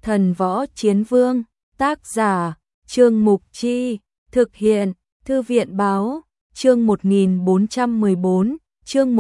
Thần Võ Chiến Vương, tác giả, Trương Mục Chi, thực hiện, Thư viện Báo, chương 1414, chương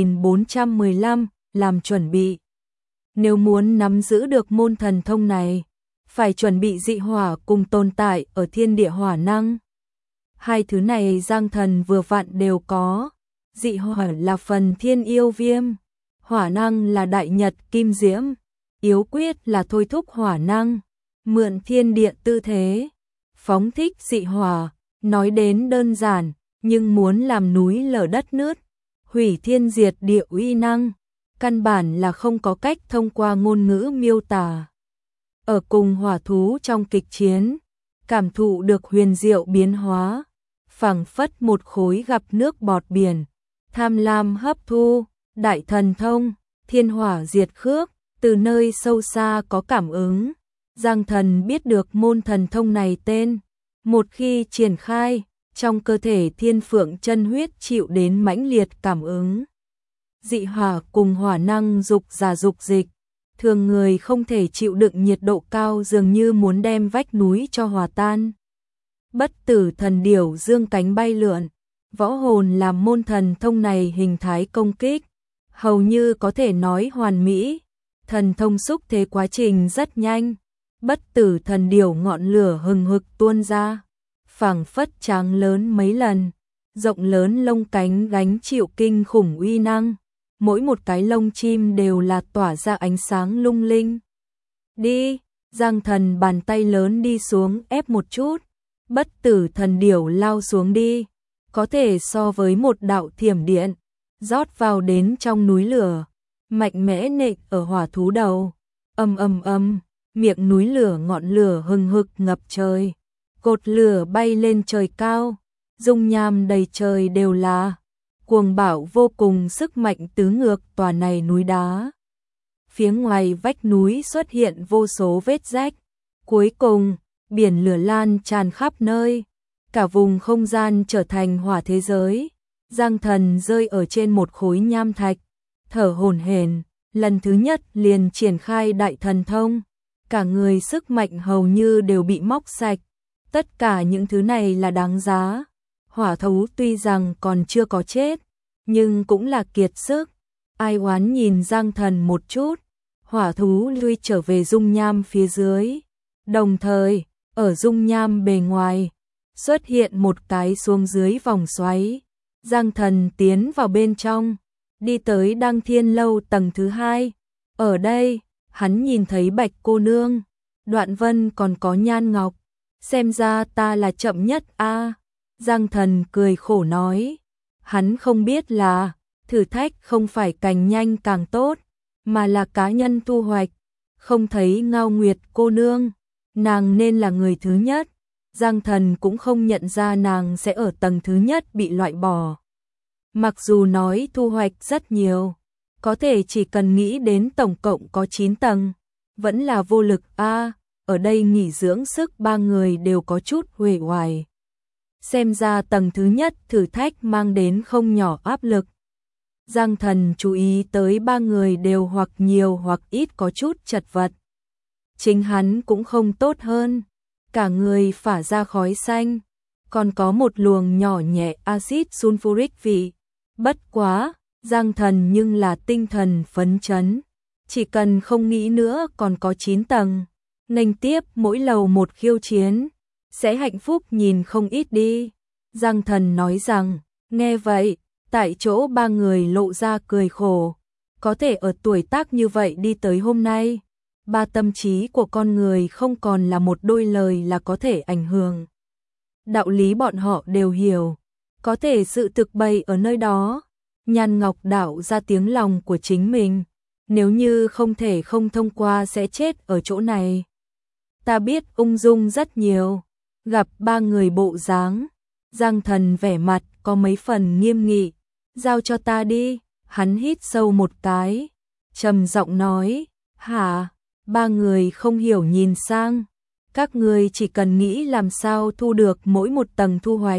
1415, làm chuẩn bị. Nếu muốn nắm giữ được môn thần thông này, phải chuẩn bị dị hỏa cùng tồn tại ở thiên địa hỏa năng. Hai thứ này Giang Thần vừa vặn đều có. Dị hỏa là phần thiên yêu viêm, hỏa năng là đại nhật kim diễm, yếu quyết là thôi thúc hỏa năng, mượn thiên địa tư thế, phóng thích dị hỏa. Nói đến đơn giản, nhưng muốn làm núi lở đất nứt, hủy thiên diệt địa uy năng, căn bản là không có cách thông qua ngôn ngữ miêu tả. Ở cùng hỏa thú trong kịch chiến, cảm thụ được huyền diệu biến hóa, phảng phất một khối gặp nước bọt biển, tham lam hấp thu, đại thần thông, thiên hỏa diệt khước, từ nơi sâu xa có cảm ứng. Giang Thần biết được môn thần thông này tên, một khi triển khai, trong cơ thể thiên phượng chân huyết chịu đến mãnh liệt cảm ứng. Dị hỏa cùng hỏa năng dục giả dục dịch, thường người không thể chịu đựng nhiệt độ cao dường như muốn đem vách núi cho hòa tan. Bất tử thần điểu dương cánh bay lượn, võ hồn làm môn thần thông này hình thái công kích, hầu như có thể nói hoàn mỹ. Thần thông xúc thế quá trình rất nhanh, bất tử thần điểu ngọn lửa hừng hực tuôn ra, phảng phất tráng lớn mấy lần, rộng lớn lông cánh gánh chịu kinh khủng uy năng, mỗi một cái lông chim đều là tỏa ra ánh sáng lung linh. Đi, Giang Thần bàn tay lớn đi xuống ép một chút, bất tử thần điểu lao xuống đi, có thể so với một đạo thiểm điện, rót vào đến trong núi lửa, mạnh mẽ nện ở hỏa thú đầu. Ầm ầm ầm, miệng núi lửa ngọn lửa hừng hực ngập trời, cột lửa bay lên trời cao, dung nham đầy trời đều là, cuồng bạo vô cùng sức mạnh tứ ngược tòa này núi đá. Phía ngoài vách núi xuất hiện vô số vết rách, cuối cùng, biển lửa lan tràn khắp nơi, cả vùng không gian trở thành hỏa thế giới. Giang Thần rơi ở trên một khối nham thạch, thở hổn hển, lần thứ nhất liền triển khai đại thần thông, cả người sức mạnh hầu như đều bị móc sạch. Tất cả những thứ này là đáng giá. Hỏa thú tuy rằng còn chưa có chết, nhưng cũng là kiệt sức. Ai oán nhìn Giang Thần một chút, hỏa thú lui trở về dung nham phía dưới. Đồng thời, ở dung nham bề ngoài, xuất hiện một cái xuống dưới vòng xoáy. Giang Thần tiến vào bên trong, đi tới Đăng Thiên Lâu tầng thứ 2. Ở đây, hắn nhìn thấy Bạch cô nương, Đoạn Vân còn có Nhan Ngọc. Xem ra ta là chậm nhất a. Giang Thần cười khổ nói, hắn không biết là thử thách không phải càng nhanh càng tốt, mà là cá nhân thu hoạch. Không thấy Ngao Nguyệt cô nương, nàng nên là người thứ nhất. Giang Thần cũng không nhận ra nàng sẽ ở tầng thứ nhất bị loại bỏ. Mặc dù nói thu hoạch rất nhiều, có thể chỉ cần nghĩ đến tổng cộng có 9 tầng, vẫn là vô lực a. Ở đây nghỉ dưỡng sức ba người đều có chút uể oải. Xem ra tầng thứ nhất thử thách mang đến không nhỏ áp lực. Giang Thần chú ý tới ba người đều hoặc nhiều hoặc ít có chút chật vật. Chính hắn cũng không tốt hơn, cả người phả ra khói xanh, còn có một luồng nhỏ nhẹ axit sulfuric vị. Bất quá, Giang Thần nhưng là tinh thần phấn chấn, chỉ cần không nghĩ nữa còn có 9 tầng. Nghênh tiếp mỗi lầu một khiêu chiến, sẽ hạnh phúc nhìn không ít đi. Giang Thần nói rằng, nghe vậy, tại chỗ ba người lộ ra cười khổ. Có thể ở tuổi tác như vậy đi tới hôm nay, ba tâm trí của con người không còn là một đôi lời là có thể ảnh hưởng. Đạo lý bọn họ đều hiểu, có thể sự thực bày ở nơi đó. Nhan Ngọc đạo ra tiếng lòng của chính mình, nếu như không thể không thông qua sẽ chết ở chỗ này. Ta biết ung dung rất nhiều. Gặp ba người bộ dáng, Giang Thần vẻ mặt có mấy phần nghiêm nghị. Giao cho ta đi. Hắn hít sâu một cái, trầm giọng nói, hả? Ba người không hiểu nhìn sang. Các người chỉ cần nghĩ làm sao thu được mỗi một tầng thu hoạch,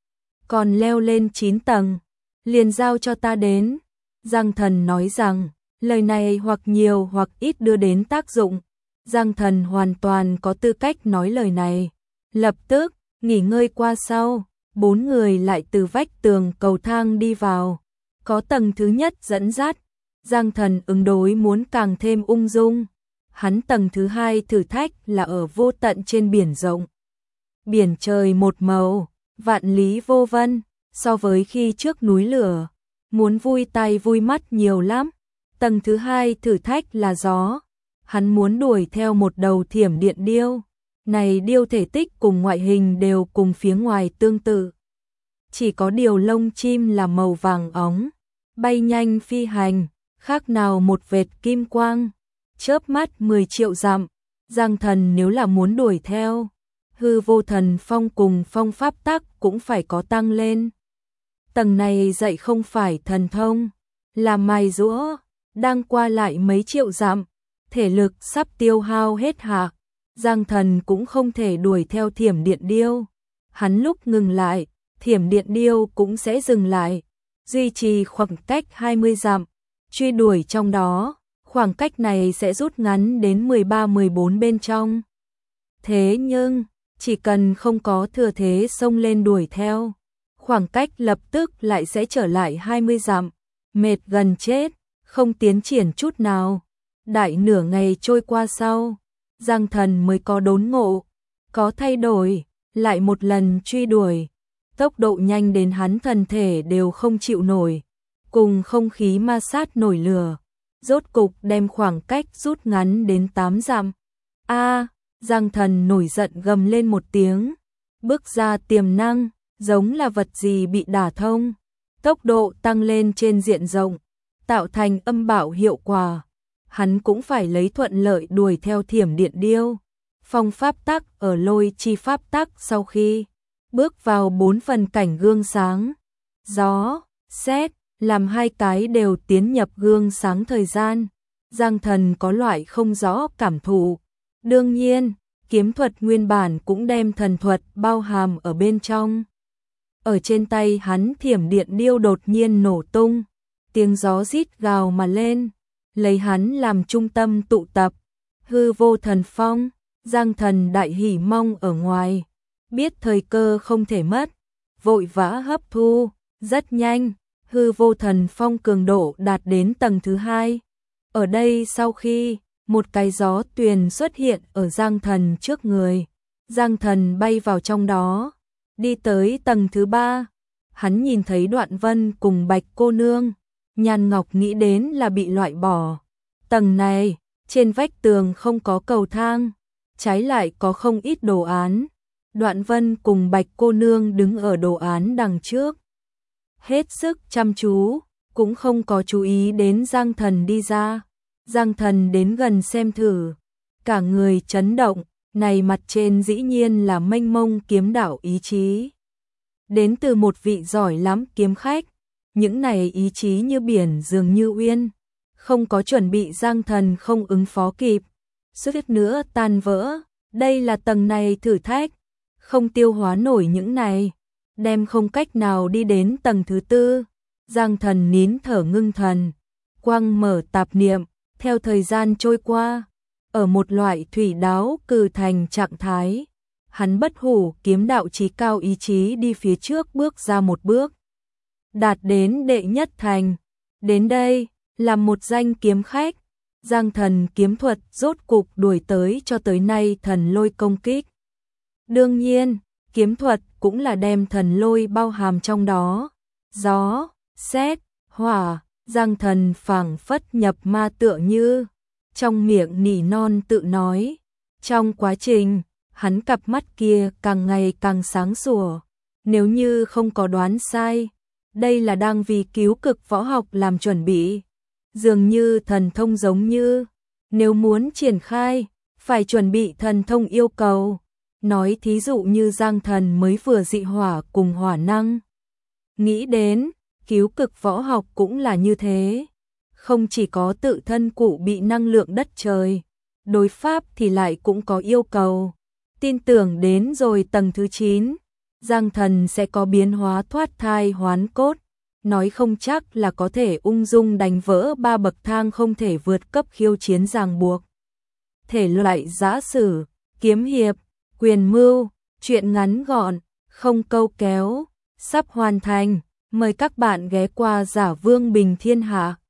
còn leo lên 9 tầng, liền giao cho ta đến. Giang Thần nói rằng, lời này hoặc nhiều hoặc ít đưa đến tác dụng, Giang Thần hoàn toàn có tư cách nói lời này. Lập tức, nghỉ ngơi qua sau, 4 người lại từ vách tường cầu thang đi vào. Có tầng thứ nhất dẫn dắt, Giang Thần ứng đối muốn càng thêm ung dung. Hắn tầng thứ hai thử thách là ở vô tận trên biển rộng. Biển trời một màu, vạn lý vô vân, so với khi trước núi lửa, muốn vui tai vui mắt nhiều lắm. Tầng thứ hai thử thách là gió. Hắn muốn đuổi theo một đầu thiểm điện điêu. Này điêu thể tích cùng ngoại hình đều cùng phía ngoài tương tự. Chỉ có điều lông chim là màu vàng óng, bay nhanh phi hành, khác nào một vệt kim quang, chớp mắt 10 triệu dặm. Giang Thần nếu là muốn đuổi theo, hư vô thần phong cùng phong pháp tắc cũng phải có tăng lên. Tầng này dạy không phải thần thông, là mài giũa, đang qua lại mấy triệu dặm, thể lực sắp tiêu hao hết hạc. Giang Thần cũng không thể đuổi theo thiểm điện điêu. Hắn lúc ngừng lại, thiểm điện điêu cũng sẽ dừng lại, duy trì khoảng cách 20 dặm, truy đuổi trong đó, khoảng cách này sẽ rút ngắn đến 13-14 bên trong. Thế nhưng, chỉ cần không có thừa thế xông lên đuổi theo, khoảng cách lập tức lại sẽ trở lại 20 dặm, mệt gần chết, không tiến triển chút nào. Đại nửa ngày trôi qua sau, Giang Thần mới có đốn ngộ, có thay đổi, lại một lần truy đuổi. Tốc độ nhanh đến hắn thân thể đều không chịu nổi, cùng không khí ma sát nổi lửa, rốt cục đem khoảng cách rút ngắn đến 8 dặm. Giang Thần nổi giận gầm lên một tiếng, bước ra tiềm năng, giống là vật gì bị đả thông, tốc độ tăng lên trên diện rộng, tạo thành âm bạo hiệu quả. Hắn cũng phải lấy thuận lợi đuổi theo thiểm điện điêu. Phong pháp tắc ở lôi chi pháp tắc sau khi bước vào 4 phần cảnh gương sáng, gió, sét, làm hai cái đều tiến nhập gương sáng thời gian. Giang Thần có loại không rõ cảm thụ. Đương nhiên, kiếm thuật nguyên bản cũng đem thần thuật bao hàm ở bên trong. Ở trên tay hắn thiểm điện điêu đột nhiên nổ tung, tiếng gió rít gào mà lên, lấy hắn làm trung tâm tụ tập. Hư vô thần phong, Giang Thần đại hỉ mong ở ngoài, biết thời cơ không thể mất, vội vã hấp thu, rất nhanh, hư vô thần phong cường độ đạt đến tầng thứ 2. Ở đây sau khi, một cái gió tuyền xuất hiện ở Giang Thần trước người, Giang Thần bay vào trong đó, đi tới tầng thứ 3, hắn nhìn thấy Đoạn Vân cùng Bạch cô nương, Nhan Ngọc nghĩ đến là bị loại bỏ. Tầng này, trên vách tường không có cầu thang, trái lại có không ít đồ án. Đoạn Vân cùng Bạch cô nương đứng ở đồ án đằng trước, hết sức chăm chú, cũng không có chú ý đến Giang Thần đi ra. Giang Thần đến gần xem thử, cả người chấn động, này mặt trên dĩ nhiên là mênh mông kiếm đạo ý chí. Đến từ một vị giỏi lắm kiếm khách, những này ý chí như biển dường như uyên, không có chuẩn bị Giang Thần không ứng phó kịp, suýt nữa tan vỡ. Đây là tầng này thử thách, không tiêu hóa nổi những này, đem không cách nào đi đến tầng thứ 4. Giang Thần nín thở ngưng thần, quang mở tạp niệm, theo thời gian trôi qua, ở một loại thủy đáo cử thành trạng thái, hắn bất hủ kiếm đạo chí cao ý chí đi phía trước bước ra một bước, đạt đến đệ nhất thành. Đến đây, là một danh kiếm khách, Giang Thần kiếm thuật rốt cục đuổi tới cho tới nay thần lôi công kích. Đương nhiên, kiếm thuật cũng là đem thần lôi bao hàm trong đó. Gió, sét, hỏa, Giang Thần phảng phất nhập ma tựa như, trong miệng nỉ non tự nói. Trong quá trình, hắn cặp mắt kia càng ngày càng sáng sủa. Nếu như không có đoán sai, đây là đang vì cứu cực võ học làm chuẩn bị. Dường như thần thông giống như, nếu muốn triển khai, phải chuẩn bị thần thông yêu cầu. Nói thí dụ như Giang Thần mới vừa dị hỏa cùng hỏa năng. Nghĩ đến, cứu cực võ học cũng là như thế. Không chỉ có tự thân cụ bị năng lượng đất trời, đối pháp thì lại cũng có yêu cầu. Tin tưởng đến rồi tầng thứ 9, Giang Thần sẽ có biến hóa thoát thai hoán cốt. Nói không chắc là có thể ung dung đánh vỡ 3 bậc thang không thể vượt cấp khiêu chiến ràng buộc. thể loại giã sử, kiếm hiệp, quyền mưu, truyện ngắn gọn, không câu kéo, sắp hoàn thành. Mời các bạn ghé qua Giả Vương Bình Thiên Hạ.